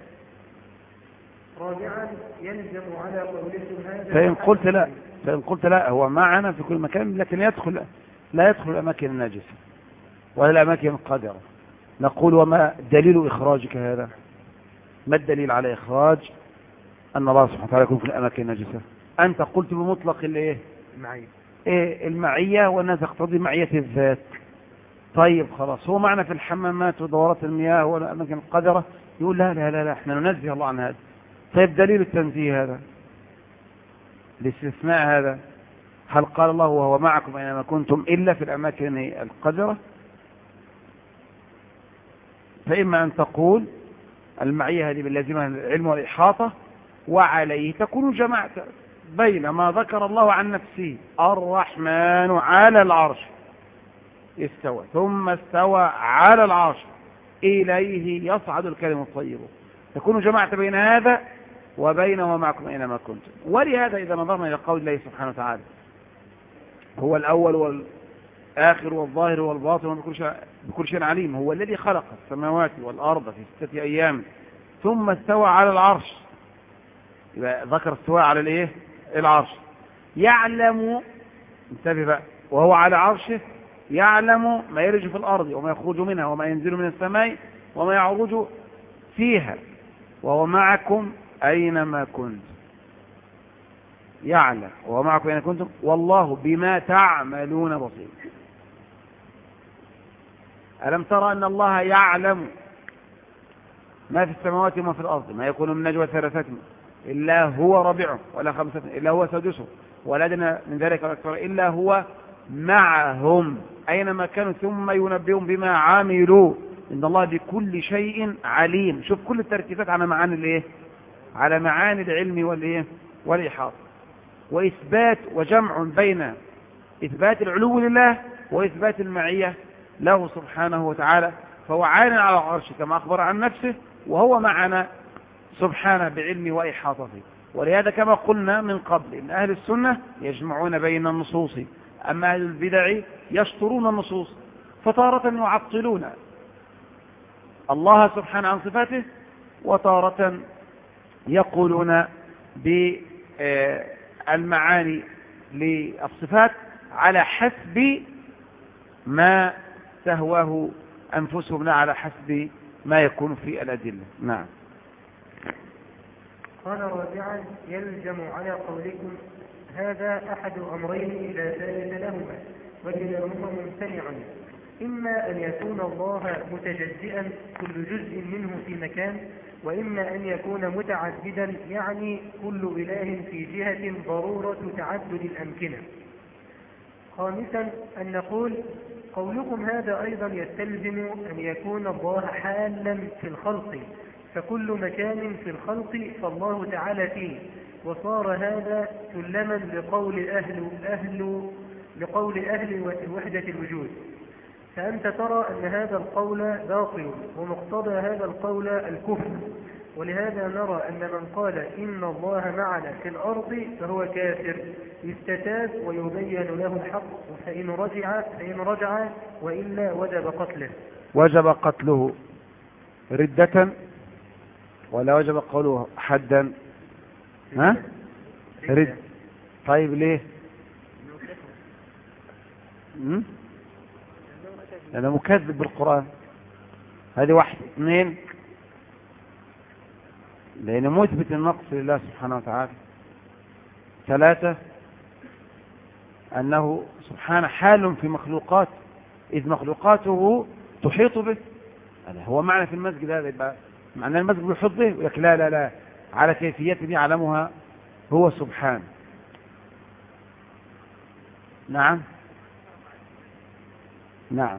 رابعا يلزم على قولكم هذا فإن قلت لا فإن قلت لا هو معنا في كل مكان لكن يدخل لا يدخل الأماكن الناجسة ولا الأماكن القادرة، نقول وما دليل إخراجك هذا؟ ما الدليل على إخراج أن الله سبحانه وتعالى يكون في الأماكن الناجسة؟ أنت قلت بمطلق الإيه؟ المعية. إيه المعية وأنها تقتضي معية الذات. طيب خلاص هو معنا في الحمامات ودورات المياه والأماكن القادرة، يقول لا لا لا, لا احنا ننزه الله عن هذا. طيب دليل التنزيه هذا الاستثناء هذا هل قال الله وهو معكم أينما كنتم إلا في الأماكن القذرة؟ فإما أن تقول المعية هذه باللازمة العلم والإحاطة وعليه تكون جمعت بين ما ذكر الله عن نفسه الرحمن على العرش استوى ثم استوى على العرش إليه يصعد الكلم الطيب، تكون جمعت بين هذا وبين ومعكم أينما كنتم. ولهذا إذا نظرنا إلى قول الله سبحانه وتعالى هو الأول والآخر والظاهر والباطن وبكل شيء, بكل شيء عليم، هو الذي خلق السماوات والأرض في ستة أيام ثم استوى على العرش، يبقى ذكر استواء على الايه العرش، يعلم انتبه بقى وهو على عرشه يعلم ما يرج في الأرض وما يخرج منها وما ينزل من السماء وما يعرج فيها وهو معكم أينما كنتم، يعلم وهو معكم أينما كنتم والله بما تعملون بصير. ألم ترى أن الله يعلم ما في السماوات وما في الأرض، ما يكون من نجوى ثلاثة إلا هو ربيعه ولا خمسة إلا هو سادسه ولا أدنى من ذلك ولا أكثر إلا هو معهم أينما كانوا ثم ينبئهم بما عملوا إن الله بكل شيء عليم. شوف كل الترتيبات على معاني الايه على معاني العلم والايه والإحاطة. وإثبات وجمع بين إثبات العلو لله وإثبات المعية له سبحانه وتعالى. فهو عال على العرش كما أخبر عن نفسه، وهو معنا سبحانه بعلمه وإحاطته. ولهذا كما قلنا من قبل إن أهل السنة يجمعون بين النصوص، أما أهل البدع يشطرون النصوص، فتارة يعطلون الله سبحانه عن صفاته، وتارة يقولون بالمعاني للصفات على حسب ما تهواه أنفسهم، لا على حسب ما يكون في الأدلة. نعم. قال رابعا: يلزم على قولكم هذا أحد أمرين لا ثالث لهما وكلاهما ممتنع، إما أن يكون الله متجزئا كل جزء منه في مكان، وإما أن يكون متعددا يعني كل إله في جهة ضرورة تعدد الأمكنة. خامسا أن نقول قولكم هذا أيضا يستلزم أن يكون الله حالا في الخلق، فكل مكان في الخلق فالله تعالى فيه، وصار هذا سلما لقول أهل, أهل, لقول أهل وحدة الوجود. فأنت ترى أن هذا القول باطل، ومقتضى هذا القول الكفر، ولهذا نرى أن من قال إن الله معنا في الأرض فهو كافر، يستتاب ويبين له الحق، فإن رجع, فإن رجع وإلا وجب قتله. وجب قتله ردة ولا وجب قوله حدا؟ ها؟ رد. طيب ليه؟ لأنه مكذب بالقرآن. هذه واحد. اثنين، لأنه مثبت النقص لله سبحانه وتعالى. ثلاثة، أنه سبحانه حال في مخلوقات إذ مخلوقاته تحيط به. هذا هو معنى في المسجد. هذا يبقى معنى المسجد يحيط به، ولكن لا لا لا على كيفية يعلمها هو سبحانه. نعم نعم.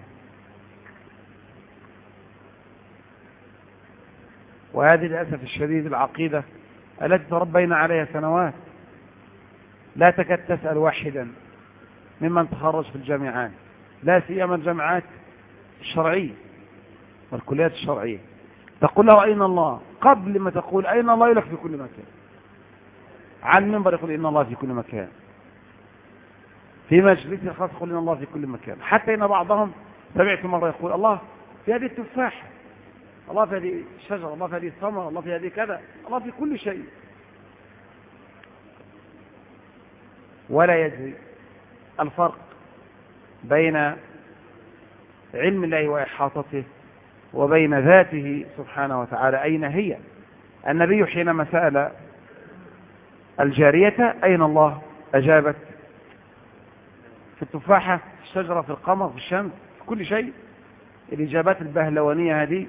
وهذه للأسف الشديد العقيدة التي تربينا عليها سنوات، لا تكاد تسأل واحدا ممن تخرج في الجامعات، لا سيما الجامعات الشرعية والكليات الشرعية، تقول له أين الله؟ قبل ما تقول أين الله يقول لك في كل مكان. على المنبر يقول إن الله في كل مكان، في مجلس الخاص يقول إن الله في كل مكان، حتى إن بعضهم سمعت مرة يقول الله في هذه التفاحة، الله في هذه الشجرة، الله في هذه الثمرة، الله في هذه كذا، الله في كل شيء. ولا يدري الفرق بين علم الله وإحاطته وبين ذاته سبحانه وتعالى أين هي. النبي حينما سأل الجارية أين الله أجابت في التفاحة، في الشجرة، في القمر، في الشمس، في كل شيء. الإجابات البهلوانية هذه،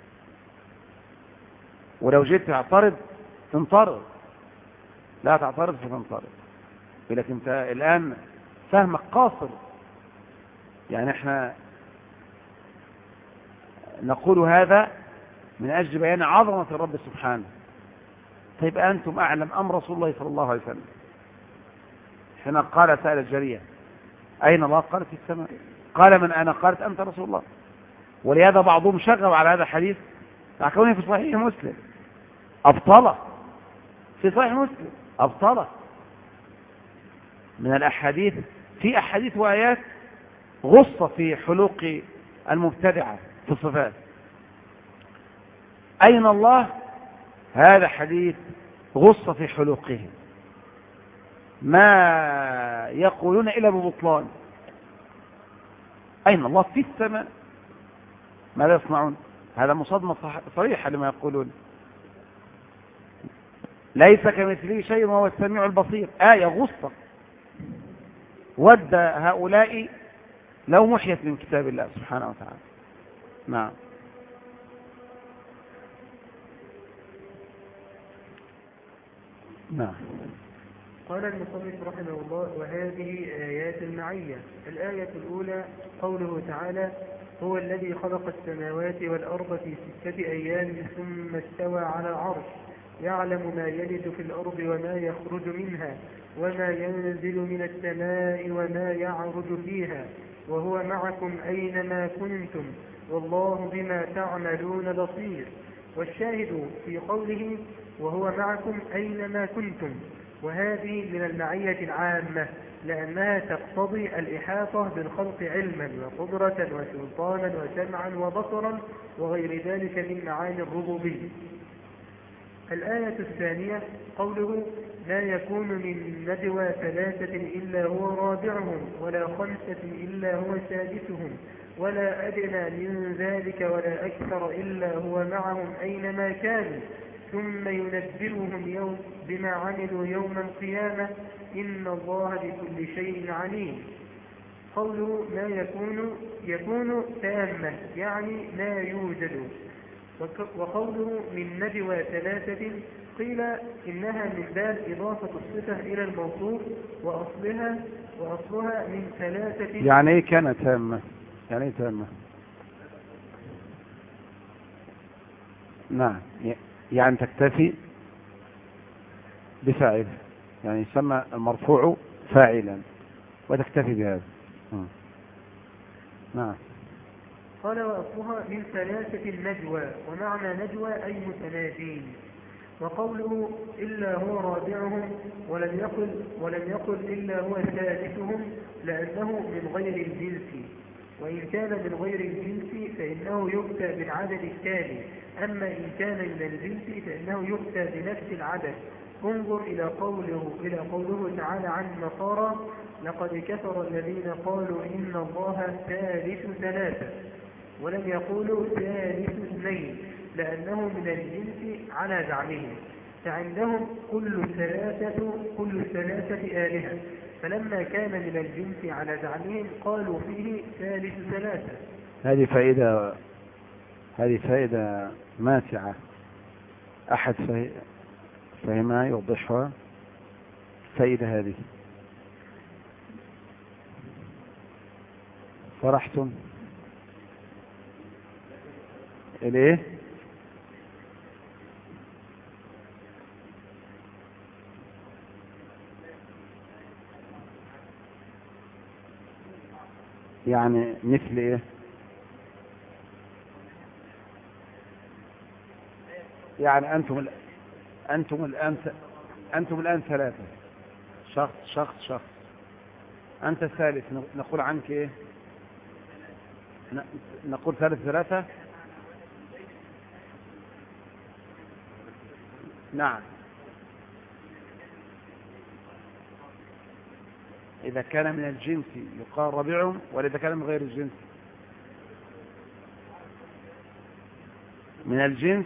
ولو جيت تعترض تنطرد، لا تعترض فتنطرد. لكن انت الآن فهمك قاصر. يعني احنا نقول هذا من أجل بيان عظمة الرب سبحانه. طيب أنتم أعلم أم رسول الله صلى الله عليه وسلم حين قال سأل الجارية أين الله؟ قالت في السماء. قال من أنا؟ قالت أنت رسول الله. ولهذا بعضهم شغب على هذا الحديث تعكوني في صحيح مسلم أبطله، في صحيح مسلم أبطله من الأحاديث، في أحاديث وآيات غصة في حلوق المبتدعة في الصفات. أين الله؟ هذا حديث غصة في حلوقه، ما يقولون إلا ببطلان. أين الله؟ في السماء. ماذا يصنعون؟ هذا مصادمة صريحة لما يقولون. ليس كمثله شيء وهو السميع البصير، آية غصة. ود هؤلاء لو محيت من كتاب الله سبحانه وتعالى. نعم. نعم. قال المصنف رحمه الله: وهذه آيات المعية. الآية الأولى قوله تعالى: هو الذي خلق السماوات والأرض في ستة أيام ثم استوى على العرش، يعلم ما يلج في الأرض وما يخرج منها وما ينزل من السماء وما يعرج فيها وهو معكم أينما كنتم والله بما تعملون بصير. والشاهد في قوله وهو معكم أينما كنتم، وهذه من المعية العامة لأنها تقتضي الإحاطة بالخلق علما وقدرة وسلطانا وسمعا وبصرا وغير ذلك من معاني الربوبية. الآية الثانية قوله لا يكون من نجوى ثلاثة إلا هو رابعهم ولا خمسة إلا هو سادسهم ولا أدنى من ذلك ولا أكثر إلا هو معهم أينما كانوا ثم ينبئهم يوم بما عملوا يوم القيامة إن الله بكل شيء عليم. قوله لا يكون يكون تامة يعني لا يوجد. وقوله من نجوى ثلاثة قيل إنها من باب إضافة الصفة إلى الموصوف وأصلها وأصلها من ثلاثة. يعني إيه كان تامة؟ يعني إيه تامة؟ نعم، يعني تكتفي بفاعل، يعني يسمى المرفوع فاعلا وتكتفي بهذا. نعم. قال وأصلها من ثلاثة النجوى، ومعنى نجوى أي متناجين. وقوله إلا هو رابعهم ولم يقل ولم يقل إلا هو ثالثهم لأنه من غير الجنس، وإن كان من غير الجنس فإنه يؤتى بالعدد التالي، أما إن كان من الجنس فإنه يؤتى بنفس العدد. انظر إلى قوله إلى قوله تعالى عن النصارى لقد كفر الذين قالوا إن الله ثالث ثلاثة، ولم يقولوا ثالث اثنين لأنه من الجنس على زعمهم، فعندهم كل ثلاثة كل ثلاثة آلهة، فلما كان من الجنس على زعمهم قالوا فيه ثالث ثلاثة. هذه فائدة هذه فائدة ماتعة، أحد فهمها يوضحها فائدة هذه. فرحتم إليه؟ يعني مثل إيه؟ يعني أنتم ال... أنتم الآن أنتم الآن ثلاثة، شخص شخص شخص، أنت الثالث، نقول عنك إيه؟ نقول ثالث ثلاثة. نعم، إذا كان من الجنس يقال ربيعهم، ولا إذا كان من غير الجنس؟ من الجنس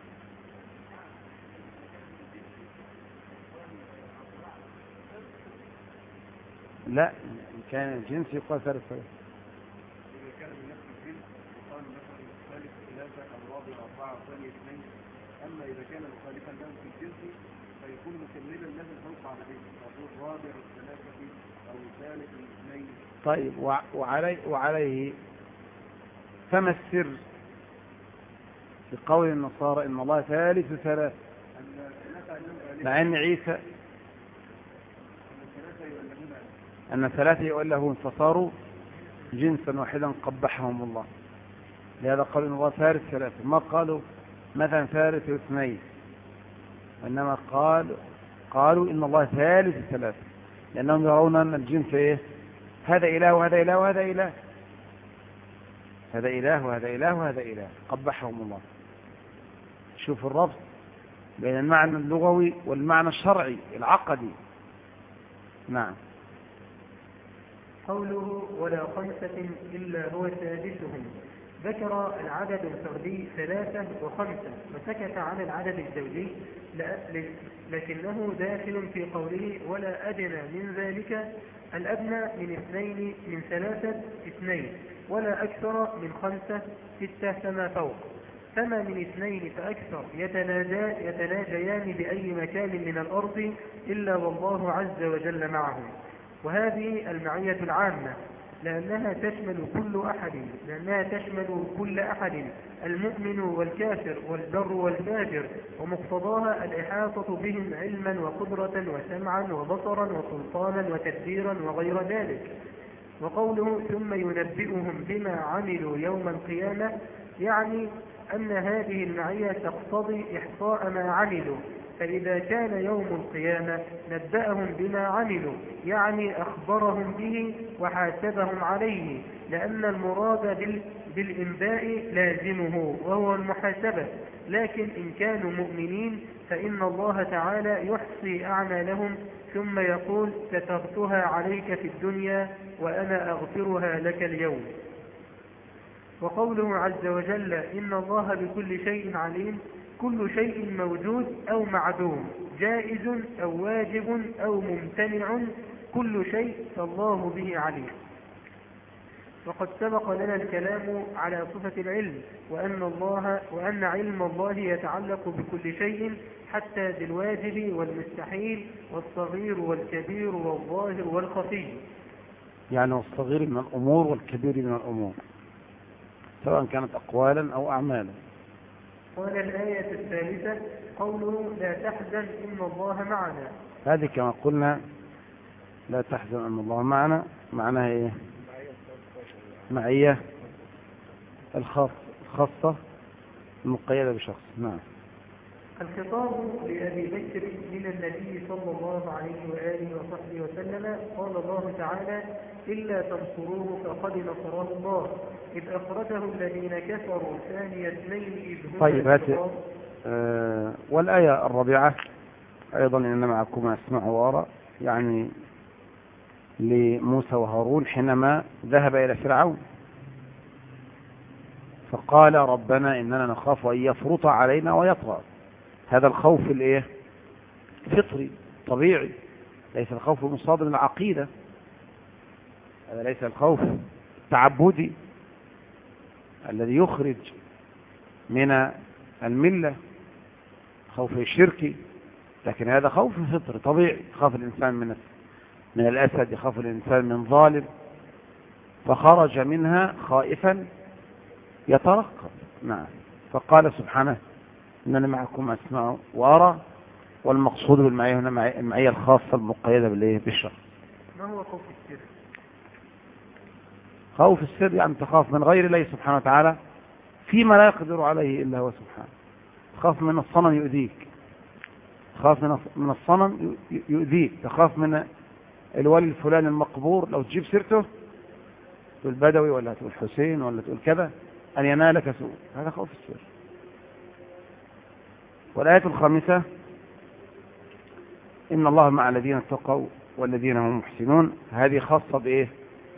لا، إن كان الجنس يقال ثالث ثلاثة. إذا كان من نفس الجنس يقال مثلا ثالث ثلاثة الرابع أربعة ثاني اثنين. أما إذا كان مخالفا له في الجنس فيكون مكملا له الفوق على ذلك، فيقول رابع الثلاثة أو ثالث الاثنين. طيب، وعليه, وعليه فما السر في قول النصارى إن الله ثالث ثلاثة، مع أن عيسى أن الثلاثة يؤلهون فصاروا جنسا واحدا قبحهم الله، لهذا قالوا إن الله ثالث ثلاثة، ما قالوا مثلا ثالث اثنين، وإنما قال قالوا إن الله ثالث ثلاثة، لأنهم يرون أن الجنس إيه؟ هذا إله وهذا إله وهذا إله، هذا إله وهذا إله وهذا إله، قبحهم الله. شوف الربط بين المعنى اللغوي والمعنى الشرعي العقدي. نعم. قوله ولا خمسة إلا هو سادسهم، ذكر العدد الفردي ثلاثة وخمسة وسكت عن العدد الزوجي، لكنه داخل في قوله ولا أدنى من ذلك، الأدنى من اثنين من ثلاثة اثنين، ولا أكثر من خمسة ستة فما فوق، فما من اثنين فأكثر يتناجى يتناجيان بأي مكان من الأرض إلا والله عز وجل معهم. وهذه المعية العامة لأنها تشمل كل أحد لأنها تشمل كل أحد المؤمن والكافر والبر والفاجر، ومقتضاها الإحاطة بهم علما وقدرة وسمعا وبصرا وسلطانا وتدبيرا وغير ذلك. وقوله ثم ينبئهم بما عملوا يوم القيامة يعني أن هذه المعية تقتضي إحصاء ما عملوا، فإذا كان يوم القيامة نبأهم بما عملوا يعني أخبرهم به وحاسبهم عليه، لأن المراد بالإنباء لازمه وهو المحاسبة. لكن إن كانوا مؤمنين فإن الله تعالى يحصي أعمالهم ثم يقول سترتها عليك في الدنيا وأنا أغفرها لك اليوم. وقوله عز وجل إن الله بكل شيء عليم، كل شيء موجود أو معدوم، جائز أو واجب أو ممتنع، كل شيء فالله به عليم. وقد سبق لنا الكلام على صفة العلم، وأن, الله وأن علم الله يتعلق بكل شيء حتى بالواجب والمستحيل والصغير والكبير والظاهر والخفي، يعني الصغير من الأمور والكبير من الأمور سواء كانت أقوالا أو أعمالا. قال الآية الثالثة قوله لا تحزن إن الله معنا، هذه كما قلنا لا تحزن إن الله معنا معناها إيه؟ معية الخاصة المقيدة بشخص. نعم. الخطاب لأبي بكر من النبي صلى الله عليه وآله وصحبه وسلم. قال الله تعالى إلا تنصروه فقد نصره الله إذ أخرجه الذين كفروا ثاني اثنين إذ هما طيب هات آه والآية الرابعة أيضا إن معكم أسمع وأرى، يعني لموسى وهارون حينما ذهب إلى فرعون فقال ربنا إننا نخاف أن يفرط علينا ويطغى. هذا الخوف الايه فطري طبيعي، ليس الخوف المصادر من العقيدة، هذا ليس الخوف التعبدي الذي يخرج من الملة خوف الشركي، لكن هذا خوف فطري طبيعي. يخاف الإنسان من من الأسد، يخاف الإنسان من ظالم، فخرج منها خائفا يترقب. نعم. فقال سبحانه إنني معكم أسمع وأرى، والمقصود بالمعية هنا المعية الخاصة المقيدة بالشر. ما هو خوف السر؟ خوف السر يعني تخاف من غير الله سبحانه وتعالى فيما لا يقدر عليه إلا هو سبحانه. تخاف من الصنم يؤذيك، تخاف من الصنم يؤذيك، تخاف من الولي الفلاني المقبور لو تجيب سيرته تقول بدوي ولا تقول حسين ولا تقول كذا أن ينالك سوء، هذا خوف السر. والآية الخامسة إن الله مع الذين اتقوا والذين هم محسنون، هذه خاصة بإيه؟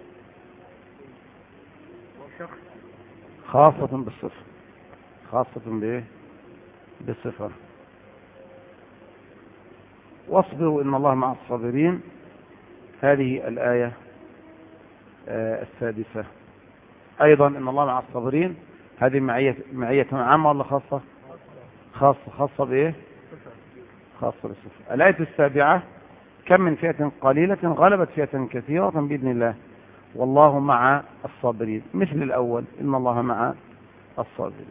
خاصة بالصفة، خاصة بإيه؟ بالصفة. واصبروا إن الله مع الصابرين، هذه الآية آه السادسة. أيضا إن الله مع الصابرين، هذه معية معية عامة ولا خاصة؟ خاصة. خاصة بإيه؟ خاصة بالصفة. الآية السابعة كم من فئة قليلة غلبت فئة كثيرة بإذن الله والله مع الصابرين، مثل الأول إن الله مع الصابرين.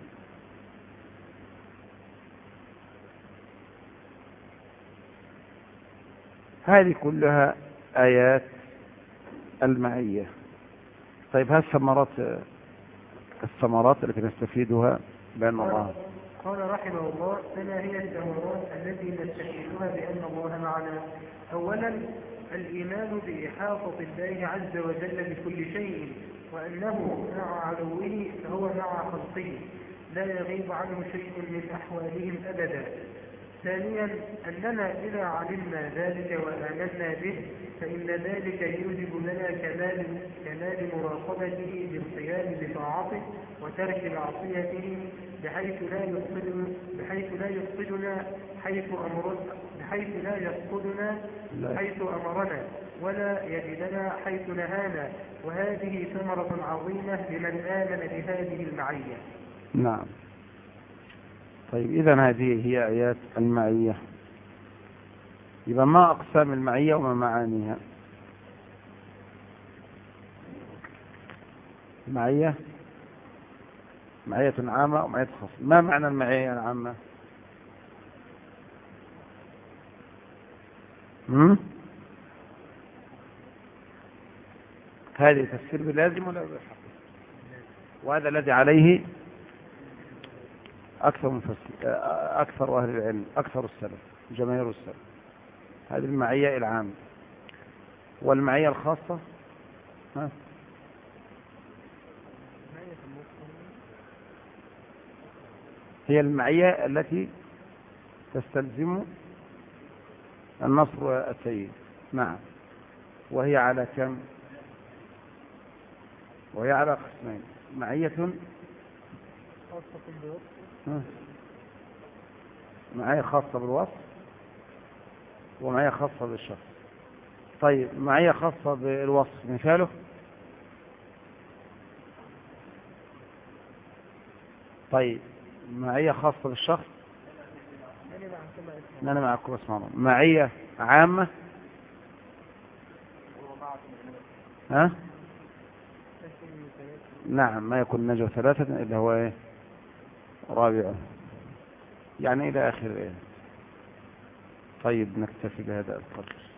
هذه كلها آيات المعية. طيب هذه الثمرات الثمرات التي نستفيدها بأن الله قال رحمه الله فما هي الثمرات التي نستفيدها بأن الله معنا؟ أولا الإيمان بإحاطة الله عز وجل بكل شيء، وأنه مع عدوه فهو مع خلقه لا يغيب عنه شيء من أحوالهم أبدا. ثانيا أننا إذا علمنا ذلك وآمنا به فإن ذلك يوجب لنا كمال كمال مراقبته بالقيام بطاعته وترك معصيته بحيث لا يفقدنا بحيث لا يفقدنا حيث أمرنا بحيث لا يفقدنا حيث أمرنا ولا يجدنا حيث نهانا، وهذه ثمرة عظيمة لمن آمن بهذه المعية. نعم. طيب إذن هذه هي آيات المعية. يبقى ما أقسام المعية وما معانيها؟ معية معية عامة ومعية خاصة. ما معنى المعية العامة؟ هم؟ هذه تفسير بلازم ولا بالحق؟ وهذا الذي عليه أكثر مفسر أكثر أهل العلم، أكثر السلف، جماهير السلف. هذه المعية العامة. والمعية الخاصة ها؟ هي المعية التي تستلزم النصر السيد. نعم. وهي على كم؟ وهي على قسمين: معية معية خاصة بالوصف ومعية خاصة بالشخص. طيب، معية خاصة بالوصف مثاله؟ طيب، معية خاصة بالشخص؟ أنا معكم اسمع. معية عامة؟ ها؟ نعم، ما يكون نجوى ثلاثة إلا هو إيه؟ رابعه، يعني إلى آخر إيه. طيب، نكتفي بهذا القدر.